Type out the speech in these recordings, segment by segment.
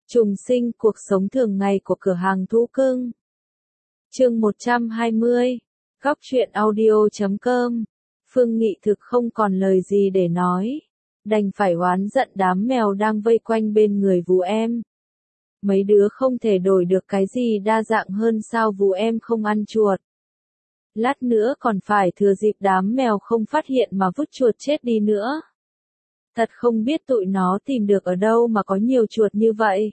Trùng sinh cuộc sống thường ngày của cửa hàng thú cưng. Chương 120. Góc truyện audio.com. Phương Nghị thực không còn lời gì để nói, đành phải oán giận đám mèo đang vây quanh bên người Vú Em. Mấy đứa không thể đổi được cái gì đa dạng hơn sao Vú Em không ăn chuột. Lát nữa còn phải thừa dịp đám mèo không phát hiện mà vứt chuột chết đi nữa. Thật không biết tụi nó tìm được ở đâu mà có nhiều chuột như vậy.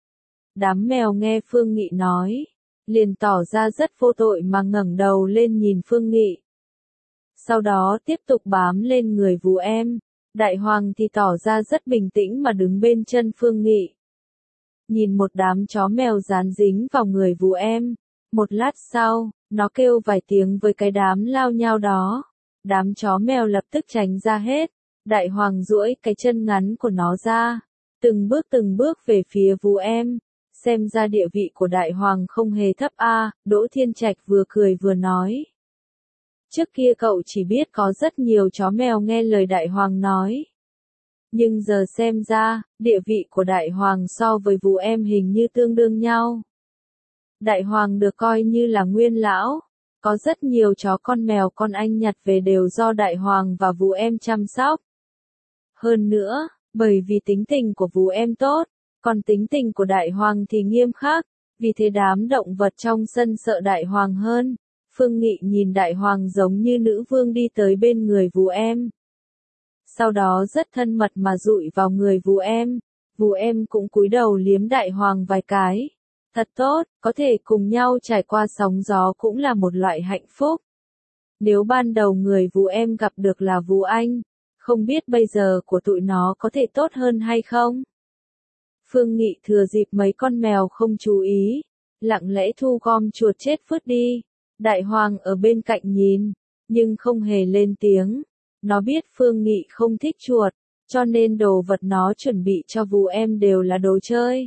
Đám mèo nghe Phương Nghị nói, liền tỏ ra rất vô tội mà ngẩng đầu lên nhìn Phương Nghị. Sau đó tiếp tục bám lên người Vú Em, Đại Hoàng thì tỏ ra rất bình tĩnh mà đứng bên chân Phương Nghị. Nhìn một đám chó mèo dán dính vào người Vú Em, một lát sau, nó kêu vài tiếng với cái đám lao nhao đó. Đám chó mèo lập tức tránh ra hết, Đại Hoàng duỗi cái chân ngắn của nó ra, từng bước về phía Vú Em. Xem ra địa vị của Đại Hoàng không hề thấp a. Đỗ Thiên Trạch vừa cười vừa nói. Trước kia cậu chỉ biết có rất nhiều chó mèo nghe lời Đại Hoàng nói. Nhưng giờ xem ra, địa vị của Đại Hoàng so với Vú Em hình như tương đương nhau. Đại Hoàng được coi như là nguyên lão, có rất nhiều chó con mèo con anh nhặt về đều do Đại Hoàng và Vú Em chăm sóc. Hơn nữa, bởi vì tính tình của Vú Em tốt, còn tính tình của Đại Hoàng thì nghiêm khắc, vì thế đám động vật trong sân sợ Đại Hoàng hơn. Phương Nghị nhìn Đại Hoàng giống như nữ vương đi tới bên người Vú Em. Sau đó rất thân mật mà dụi vào người Vú Em. Vú Em cũng cúi đầu liếm Đại Hoàng vài cái. Thật tốt, có thể cùng nhau trải qua sóng gió cũng là một loại hạnh phúc. Nếu ban đầu người Vú Em gặp được là Vú Anh, không biết bây giờ của tụi nó có thể tốt hơn hay không? Phương Nghị thừa dịp mấy con mèo không chú ý, lặng lẽ thu gom chuột chết vứt đi. Đại Hoàng ở bên cạnh nhìn, nhưng không hề lên tiếng. Nó biết Phương Nghị không thích chuột, cho nên đồ vật nó chuẩn bị cho Vú Em đều là đồ chơi.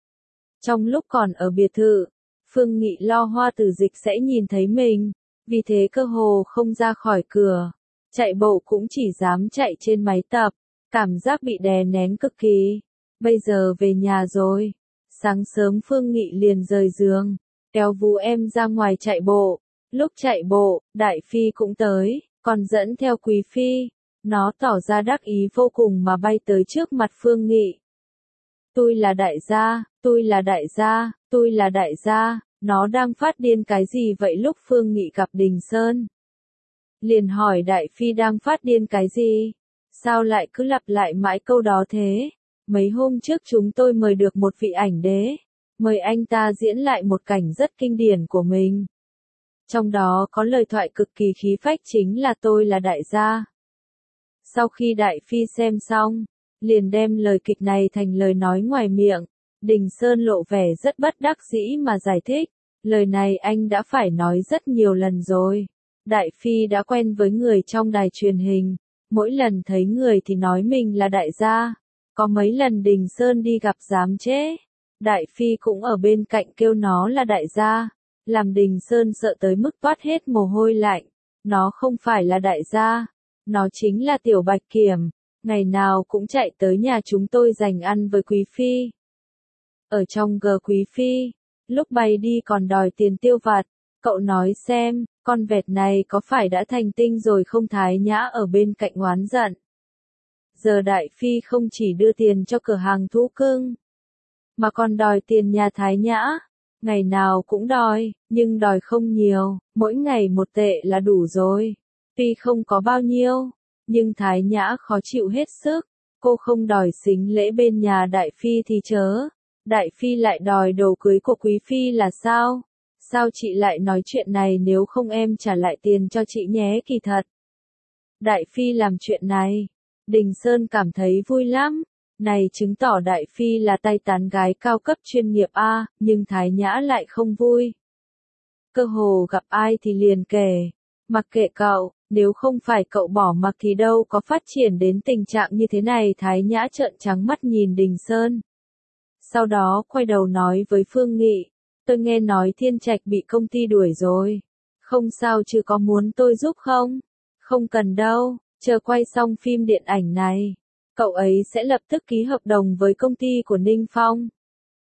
Trong lúc còn ở biệt thự, Phương Nghị lo Hoa Tử Dịch sẽ nhìn thấy mình, vì thế cơ hồ không ra khỏi cửa. Chạy bộ cũng chỉ dám chạy trên máy tập, cảm giác bị đè nén cực kỳ. Bây giờ về nhà rồi. Sáng sớm Phương Nghị liền rời giường, kéo Vú Em ra ngoài chạy bộ. Lúc chạy bộ, Đại Phi cũng tới, còn dẫn theo Quý Phi. Nó tỏ ra đắc ý vô cùng mà bay tới trước mặt Phương Nghị. Tôi là đại gia, tôi là đại gia, tôi là đại gia. Nó đang phát điên cái gì vậy lúc Phương Nghị gặp Đình Sơn? Liền hỏi Đại Phi đang phát điên cái gì? Sao lại cứ lặp lại mãi câu đó thế? Mấy hôm trước chúng tôi mời được một vị ảnh đế, mời anh ta diễn lại một cảnh rất kinh điển của mình. Trong đó có lời thoại cực kỳ khí phách chính là tôi là đại gia. Sau khi Đại Phi xem xong, liền đem lời kịch này thành lời nói ngoài miệng. Đình Sơn lộ vẻ rất bất đắc dĩ mà giải thích, lời này anh đã phải nói rất nhiều lần rồi. Đại Phi đã quen với người trong đài truyền hình, mỗi lần thấy người thì nói mình là đại gia. Có mấy lần Đình Sơn đi gặp dám chế, Đại Phi cũng ở bên cạnh kêu nó là đại gia, làm Đình Sơn sợ tới mức toát hết mồ hôi lạnh. Nó không phải là đại gia, nó chính là Tiểu Bạch Kiểm, ngày nào cũng chạy tới nhà chúng tôi dành ăn với Quý Phi. Ở trong G Quý Phi, lúc bay đi còn đòi tiền tiêu vặt, cậu nói xem, con vẹt này có phải đã thành tinh rồi không? Thái Nhã ở bên cạnh oán giận. Giờ Đại Phi không chỉ đưa tiền cho cửa hàng thú cưng, mà còn đòi tiền nhà Thái Nhã. Ngày nào cũng đòi, nhưng đòi không nhiều, mỗi ngày 1 tệ là đủ rồi. Tuy không có bao nhiêu, nhưng Thái Nhã khó chịu hết sức. Cô không đòi xính lễ bên nhà Đại Phi thì chớ. Đại Phi lại đòi đồ cưới của Quý Phi là sao? Sao chị lại nói chuyện này, nếu không em trả lại tiền cho chị nhé. Kỳ thật, Đại Phi làm chuyện này, Đình Sơn cảm thấy vui lắm. Này chứng tỏ Đại Phi là tay tán gái cao cấp chuyên nghiệp a, nhưng Thái Nhã lại không vui. Cơ hồ gặp ai thì liền kể, mặc kệ cậu, nếu không phải cậu bỏ mặc thì đâu có phát triển đến tình trạng như thế này. Thái Nhã trợn trắng mắt nhìn Đình Sơn. Sau đó quay đầu nói với Phương Nghị, tôi nghe nói Thiên Trạch bị công ty đuổi rồi. Không sao chứ, có muốn tôi giúp không? Không cần đâu, chờ quay xong phim điện ảnh này, cậu ấy sẽ lập tức ký hợp đồng với công ty của Ninh Phong.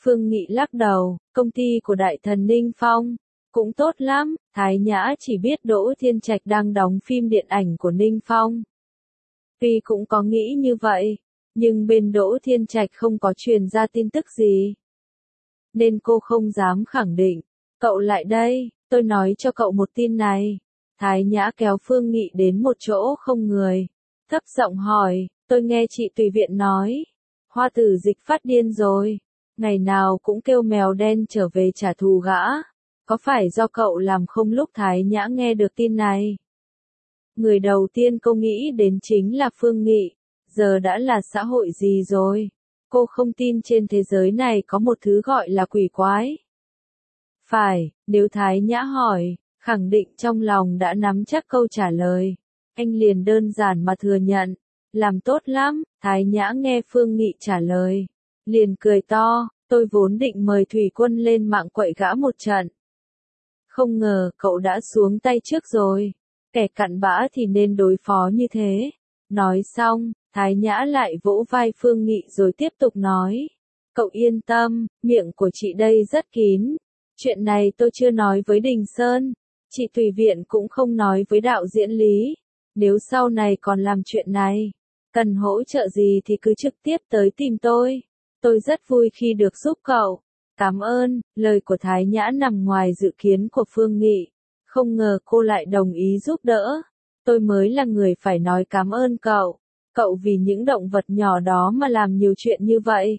Phương Nghị lắc đầu, công ty của đại thần Ninh Phong cũng tốt lắm, Thái Nhã chỉ biết Đỗ Thiên Trạch đang đóng phim điện ảnh của Ninh Phong. Tuy cũng có nghĩ như vậy, nhưng bên Đỗ Thiên Trạch không có truyền ra tin tức gì. Nên cô không dám khẳng định. Cậu lại đây, tôi nói cho cậu một tin này. Thái Nhã kéo Phương Nghị đến một chỗ không người. Thấp giọng hỏi, tôi nghe chị Tùy Viện nói. Hoa Tử Dịch phát điên rồi. Ngày nào cũng kêu mèo đen trở về trả thù gã. Có phải do cậu làm không? Lúc Thái Nhã nghe được tin này, người đầu tiên cô nghĩ đến chính là Phương Nghị. Giờ đã là xã hội gì rồi? Cô không tin trên thế giới này có một thứ gọi là quỷ quái. Phải, nếu Thái Nhã hỏi, khẳng định trong lòng đã nắm chắc câu trả lời. Anh liền đơn giản mà thừa nhận. Làm tốt lắm, Thái Nhã nghe Phương Nghị trả lời. Liền cười to, tôi vốn định mời Thủy Quân lên mạng quậy gã một trận. Không ngờ cậu đã xuống tay trước rồi. Kẻ cặn bã thì nên đối phó như thế. Nói xong, Thái Nhã lại vỗ vai Phương Nghị rồi tiếp tục nói. Cậu yên tâm, miệng của chị đây rất kín. Chuyện này tôi chưa nói với Đình Sơn. Chị Tùy Viện cũng không nói với đạo diễn Lý. Nếu sau này còn làm chuyện này, cần hỗ trợ gì thì cứ trực tiếp tới tìm tôi. Tôi rất vui khi được giúp cậu. Cảm ơn, lời của Thái Nhã nằm ngoài dự kiến của Phương Nghị. Không ngờ cô lại đồng ý giúp đỡ. Tôi mới là người phải nói cảm ơn cậu. Cậu vì những động vật nhỏ đó mà làm nhiều chuyện như vậy.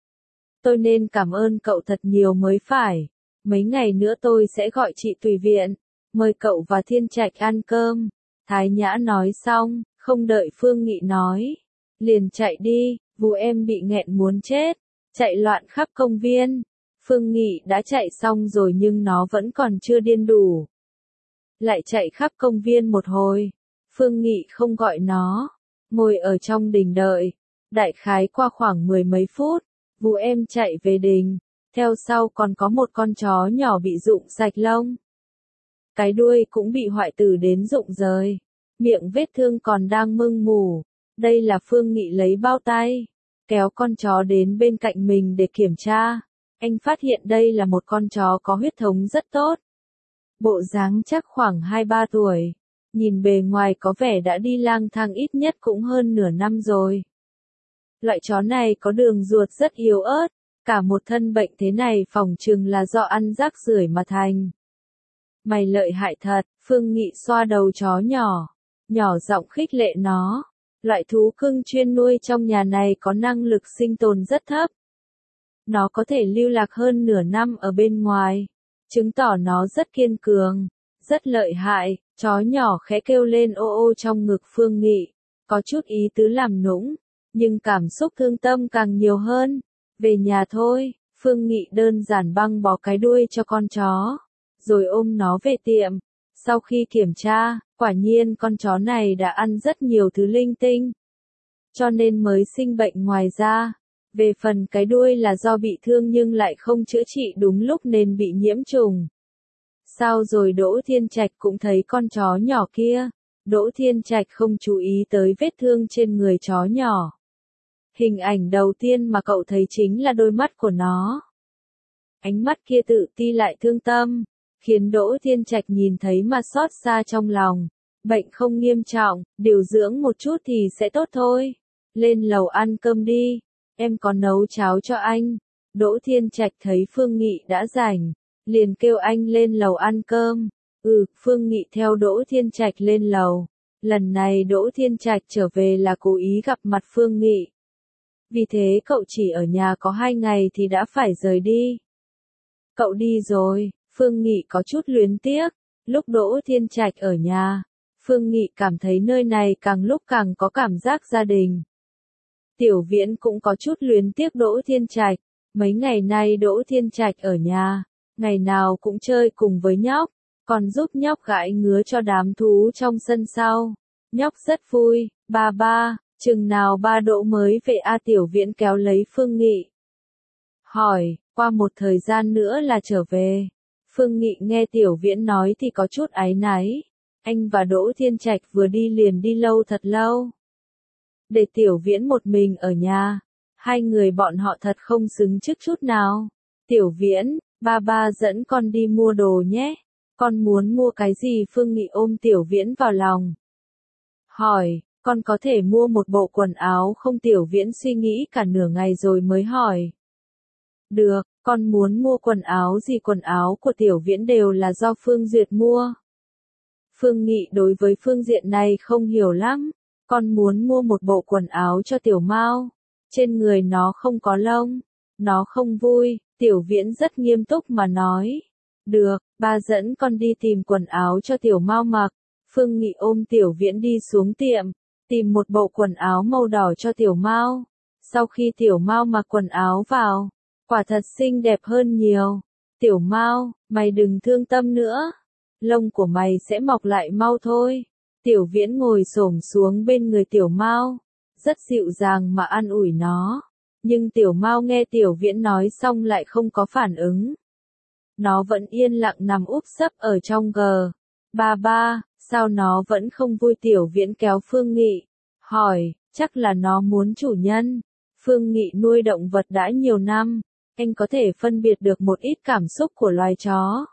Tôi nên cảm ơn cậu thật nhiều mới phải. Mấy ngày nữa tôi sẽ gọi chị Tùy Viện, mời cậu và Thiên Trạch ăn cơm. Thái Nhã nói xong, không đợi Phương Nghị nói. Liền chạy đi, Vu em bị nghẹn muốn chết. Chạy loạn khắp công viên. Phương Nghị đã chạy xong rồi nhưng nó vẫn còn chưa điên đủ. Lại chạy khắp công viên một hồi. Phương Nghị không gọi nó. Ngồi ở trong đình đợi. Đại khái qua khoảng 10 mấy phút. Vu em chạy về đình. Theo sau còn có một con chó nhỏ bị rụng sạch lông. Cái đuôi cũng bị hoại tử đến rụng rời. Miệng vết thương còn đang mưng mù. Đây là Phương Nghị lấy bao tay. Kéo con chó đến bên cạnh mình để kiểm tra. Anh phát hiện đây là một con chó có huyết thống rất tốt. Bộ dáng chắc khoảng 2-3 tuổi. Nhìn bề ngoài có vẻ đã đi lang thang ít nhất cũng hơn nửa năm rồi. Loại chó này có đường ruột rất yếu ớt. Cả một thân bệnh thế này phỏng chừng là do ăn rác rưởi mà thành. Mày lợi hại thật, Phương Nghị xoa đầu chó nhỏ. Nhỏ giọng khích lệ nó. Loại thú cưng chuyên nuôi trong nhà này có năng lực sinh tồn rất thấp. Nó có thể lưu lạc hơn nửa năm ở bên ngoài. Chứng tỏ nó rất kiên cường, rất lợi hại. Chó nhỏ khẽ kêu lên ô ô trong ngực Phương Nghị. Có chút ý tứ làm nũng. Nhưng cảm xúc thương tâm càng nhiều hơn. Về nhà thôi, Phương Nghị đơn giản băng bó cái đuôi cho con chó. Rồi ôm nó về tiệm. Sau khi kiểm tra, quả nhiên con chó này đã ăn rất nhiều thứ linh tinh. Cho nên mới sinh bệnh ngoài ra. Về phần cái đuôi là do bị thương nhưng lại không chữa trị đúng lúc nên bị nhiễm trùng. Sao rồi Đỗ Thiên Trạch cũng thấy con chó nhỏ kia. Đỗ Thiên Trạch không chú ý tới vết thương trên người chó nhỏ. Hình ảnh đầu tiên mà cậu thấy chính là đôi mắt của nó. Ánh mắt kia tự ti lại thương tâm, khiến Đỗ Thiên Trạch nhìn thấy mà xót xa trong lòng. Bệnh không nghiêm trọng, điều dưỡng một chút thì sẽ tốt thôi. Lên lầu ăn cơm đi, em có nấu cháo cho anh. Đỗ Thiên Trạch thấy Phương Nghị đã rảnh, liền kêu anh lên lầu ăn cơm. Phương Nghị theo Đỗ Thiên Trạch lên lầu. Lần này Đỗ Thiên Trạch trở về là cố ý gặp mặt Phương Nghị. Vì thế cậu chỉ ở nhà có 2 ngày thì đã phải rời đi. Cậu đi rồi, Phương Nghị có chút luyến tiếc. Lúc Đỗ Thiên Trạch ở nhà, Phương Nghị cảm thấy nơi này càng lúc càng có cảm giác gia đình. Tiểu Viễn cũng có chút luyến tiếc Đỗ Thiên Trạch. Mấy ngày nay Đỗ Thiên Trạch ở nhà, ngày nào cũng chơi cùng với nhóc, còn giúp nhóc gãi ngứa cho đám thú trong sân sau. Nhóc rất vui, ba, chừng nào ba Đỗ mới về Tiểu Viễn kéo lấy Phương Nghị. Hỏi, qua một thời gian nữa là trở về. Phương Nghị nghe Tiểu Viễn nói thì có chút áy náy. Anh và Đỗ Thiên Trạch vừa đi liền đi lâu thật lâu. Để Tiểu Viễn một mình ở nhà. Hai người bọn họ thật không xứng trước chút nào. Tiểu Viễn, ba dẫn con đi mua đồ nhé. Con muốn mua cái gì? Phương Nghị ôm Tiểu Viễn vào lòng. Hỏi, con có thể mua một bộ quần áo không? Tiểu Viễn suy nghĩ cả nửa ngày rồi mới hỏi. Được, con muốn mua quần áo gì? Quần áo của Tiểu Viễn đều là do Phương Duyệt mua. Phương Nghị đối với phương diện này không hiểu lắm. Con muốn mua một bộ quần áo cho Tiểu Mao. Trên người nó không có lông. Nó không vui. Tiểu Viễn rất nghiêm túc mà nói. Được, ba dẫn con đi tìm quần áo cho Tiểu Mao mặc. Phương Nghị ôm Tiểu Viễn đi xuống tiệm, tìm một bộ quần áo màu đỏ cho Tiểu Mao. Sau khi Tiểu Mao mặc quần áo vào, quả thật xinh đẹp hơn nhiều. Tiểu Mao, mày đừng thương tâm nữa. Lông của mày sẽ mọc lại mau thôi. Tiểu Viễn ngồi xổm xuống bên người Tiểu Mao, rất dịu dàng mà an ủi nó. Nhưng Tiểu Mao nghe Tiểu Viễn nói xong lại không có phản ứng. Nó vẫn yên lặng nằm úp sấp ở trong gờ. Ba, sao nó vẫn không vui? Tiểu Viễn kéo Phương Nghị, hỏi, chắc là nó muốn chủ nhân. Phương Nghị nuôi động vật đã nhiều năm, anh có thể phân biệt được một ít cảm xúc của loài chó.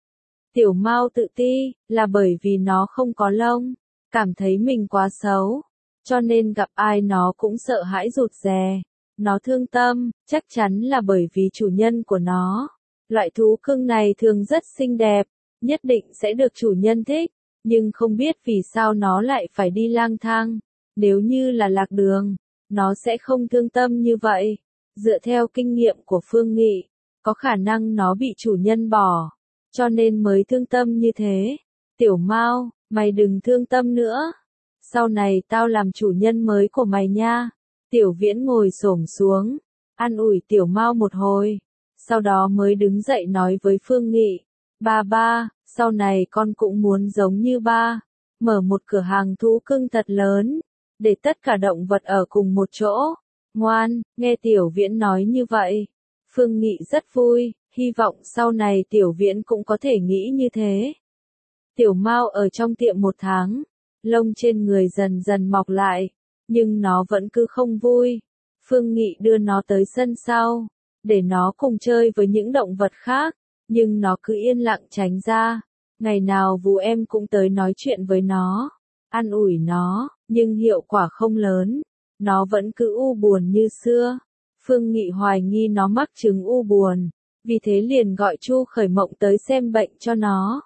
Tiểu Mao tự ti, là bởi vì nó không có lông, cảm thấy mình quá xấu, cho nên gặp ai nó cũng sợ hãi rụt rè. Nó thương tâm, chắc chắn là bởi vì chủ nhân của nó. Loại thú cưng này thường rất xinh đẹp, nhất định sẽ được chủ nhân thích, nhưng không biết vì sao nó lại phải đi lang thang. Nếu như là lạc đường, nó sẽ không thương tâm như vậy. Dựa theo kinh nghiệm của Phương Nghị, có khả năng nó bị chủ nhân bỏ, cho nên mới thương tâm như thế. Tiểu Mao, mày đừng thương tâm nữa. Sau này tao làm chủ nhân mới của mày nha. Tiểu Viễn ngồi xổm xuống, an ủi Tiểu Mao một hồi, sau đó mới đứng dậy nói với Phương Nghị, ba, sau này con cũng muốn giống như ba, mở một cửa hàng thú cưng thật lớn, để tất cả động vật ở cùng một chỗ. Ngoan, nghe Tiểu Viễn nói như vậy, Phương Nghị rất vui, hy vọng sau này Tiểu Viễn cũng có thể nghĩ như thế. Tiểu Mao ở trong tiệm 1 tháng, lông trên người dần dần mọc lại, nhưng nó vẫn cứ không vui. Phương Nghị đưa nó tới sân sau, để nó cùng chơi với những động vật khác, nhưng nó cứ yên lặng tránh ra. Ngày nào Vú Em cũng tới nói chuyện với nó, an ủi nó, nhưng hiệu quả không lớn. Nó vẫn cứ u buồn như xưa. Phương Nghị hoài nghi nó mắc chứng u buồn, vì thế liền gọi Chu Khởi Mộng tới xem bệnh cho nó.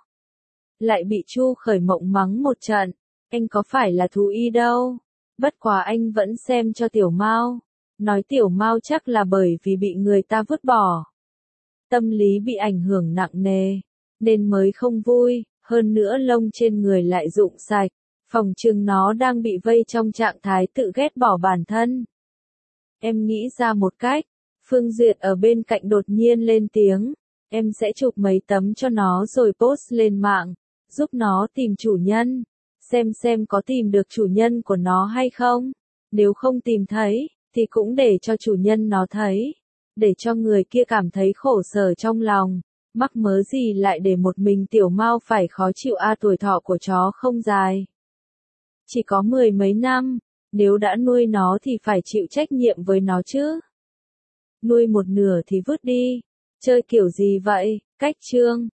Lại bị Chu Khởi Mộng mắng một trận, anh có phải là thú y đâu. Bất quá anh vẫn xem cho Tiểu Mao, nói Tiểu Mao chắc là bởi vì bị người ta vứt bỏ. Tâm lý bị ảnh hưởng nặng nề, nên mới không vui, hơn nữa lông trên người lại rụng sạch, phỏng chừng nó đang bị vây trong trạng thái tự ghét bỏ bản thân. Em nghĩ ra một cách. Phương Duyệt ở bên cạnh đột nhiên lên tiếng, em sẽ chụp mấy tấm cho nó rồi post lên mạng, giúp nó tìm chủ nhân. Xem có tìm được chủ nhân của nó hay không. Nếu không tìm thấy, thì cũng để cho chủ nhân nó thấy. Để cho người kia cảm thấy khổ sở trong lòng. Mắc mớ gì lại để một mình Tiểu Mao phải khó chịu tuổi thọ của chó không dài. Chỉ có 10 mấy năm, nếu đã nuôi nó thì phải chịu trách nhiệm với nó chứ. Nuôi một nửa thì vứt đi. Chơi kiểu gì vậy? Cách chương